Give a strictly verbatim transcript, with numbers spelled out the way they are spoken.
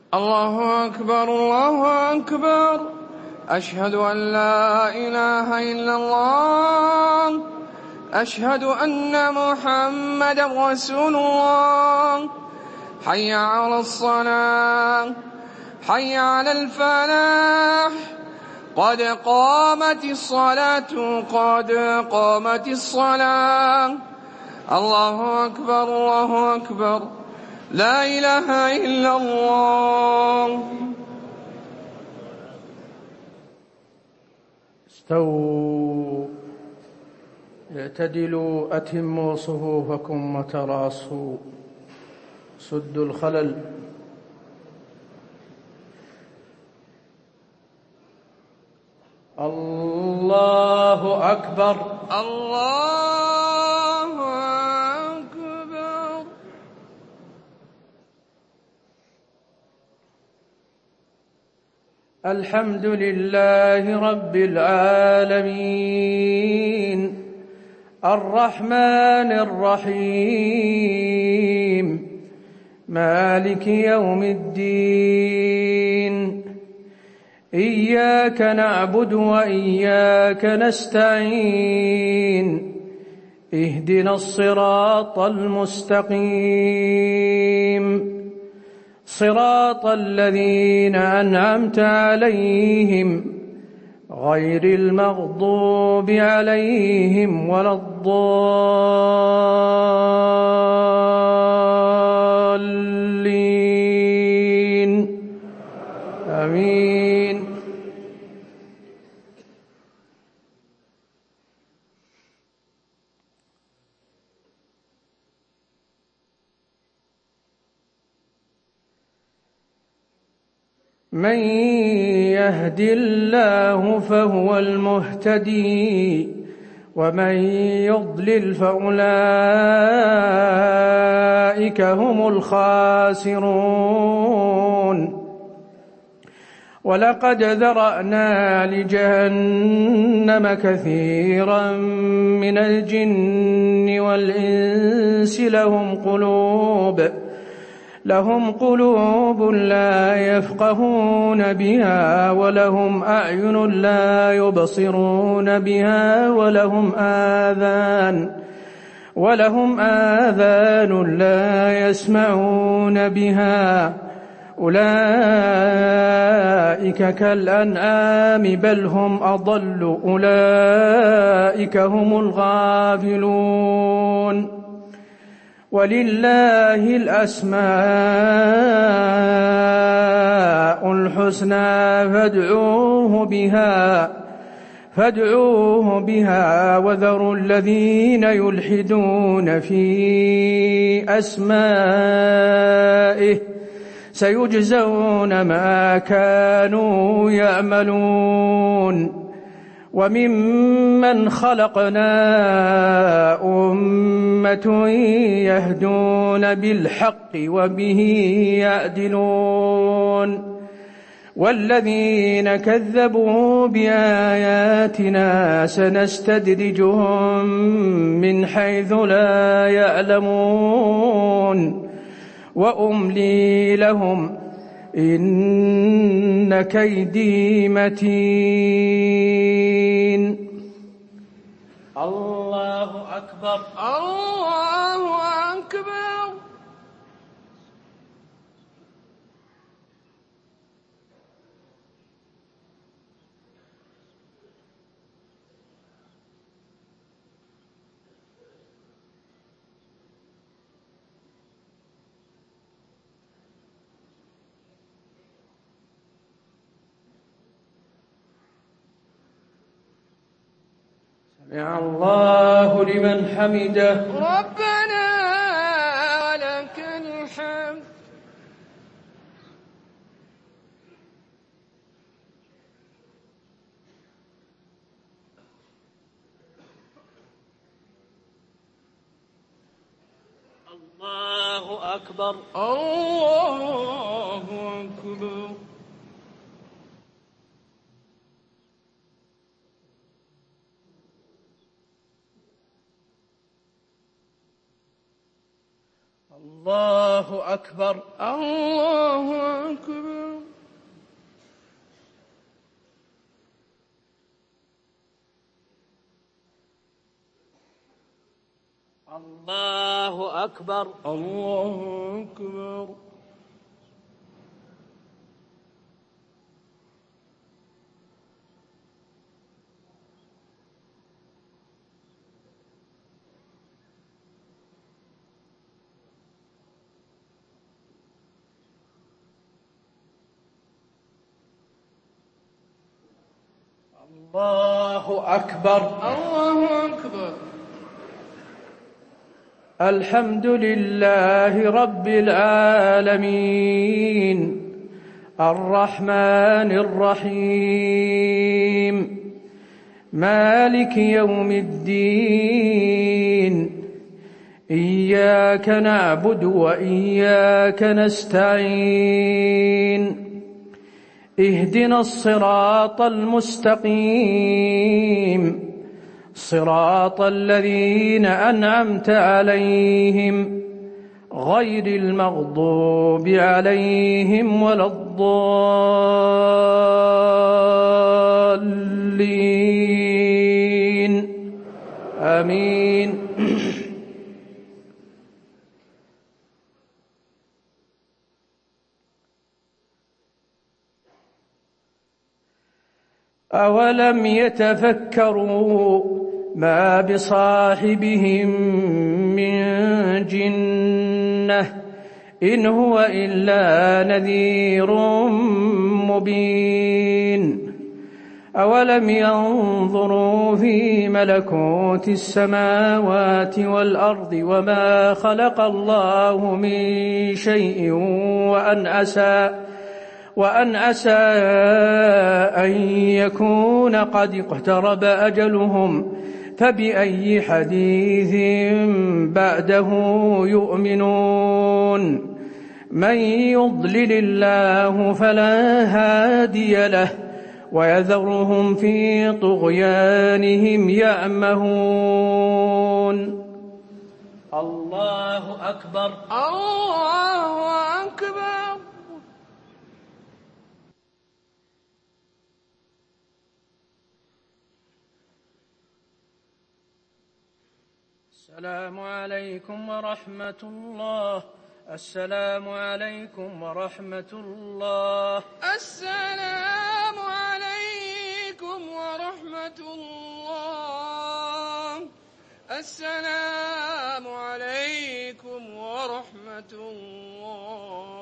الله أكبر الله أكبر. أشهد أن لا إله إلا الله. أشهد أن محمدا رسول الله. حي على الصلاة، حي على الفلاح، قد قامت الصلاة قد قامت الصلاة. الله أكبر الله أكبر. لا إله إلا الله. استووا اعتدلوا أتموا صفوفكم وتراصوا سدوا الخلل. الله أكبر الله أكبر. الحمد لله رب العالمين الرحمن الرحيم مالك يوم الدين. إياك نعبد وإياك نستعين. اهدنا الصراط المستقيم صراط الذين أنعمت عليهم غير المغضوب عليهم ولا الضالين. آمين. من يهد الله فهو المهتدي ومن يضلل فأولئك هم الخاسرون. ولقد ذرأنا لجهنم كثيرا من الجن والإنس لهم قلوب لهم قلوب لا يفقهون بها ولهم أعين لا يبصرون بها ولهم آذان ولهم آذان لا يسمعون بها. أولئك كالأنعام بل هم أضل. أولئك هم الغافلون. ولله الأسماء الحسنى فادعوه بها فادعوه بها وذروا الذين يلحدون في أسمائه سيجزون ما كانوا يعملون. وممن خلقنا أمة يهدون بالحق وبه يعدلون. والذين كذبوا بآياتنا سنستدرجهم من حيث لا يعلمون وأملي لهم إن كيدي متين. الله أكبر الله أكبر. سمع الله لمن حمده. ربنا ولك الحمد. الله أكبر الله أكبر. الله أكبر. الله أكبر. الله أكبر. الله أكبر. الله أكبر. الله أكبر. الحمد لله رب العالمين الرحمن الرحيم مالك يوم الدين إياك نعبد وإياك نستعين اهدنا الصراط المستقيم صراط الذين أنعمت عليهم غير المغضوب عليهم ولا الضالين آمين. أولم يتفكروا ما بصاحبهم من جنة إن هو إلا نذير مبين. أولم ينظروا في ملكوت السماوات والأرض وما خلق الله من شيء وأن أسى وأن أسى أن يكون قد اقترب أجلهم فبأي حديث بعده يؤمنون. من يضلل الله فلا هادي له ويذرهم في طغيانهم يعمهون. الله أكبر. الله أكبر. السلام عليكم ورحمة الله. السلام عليكم ورحمة الله. السلام عليكم ورحمة الله. السلام عليكم ورحمة الله.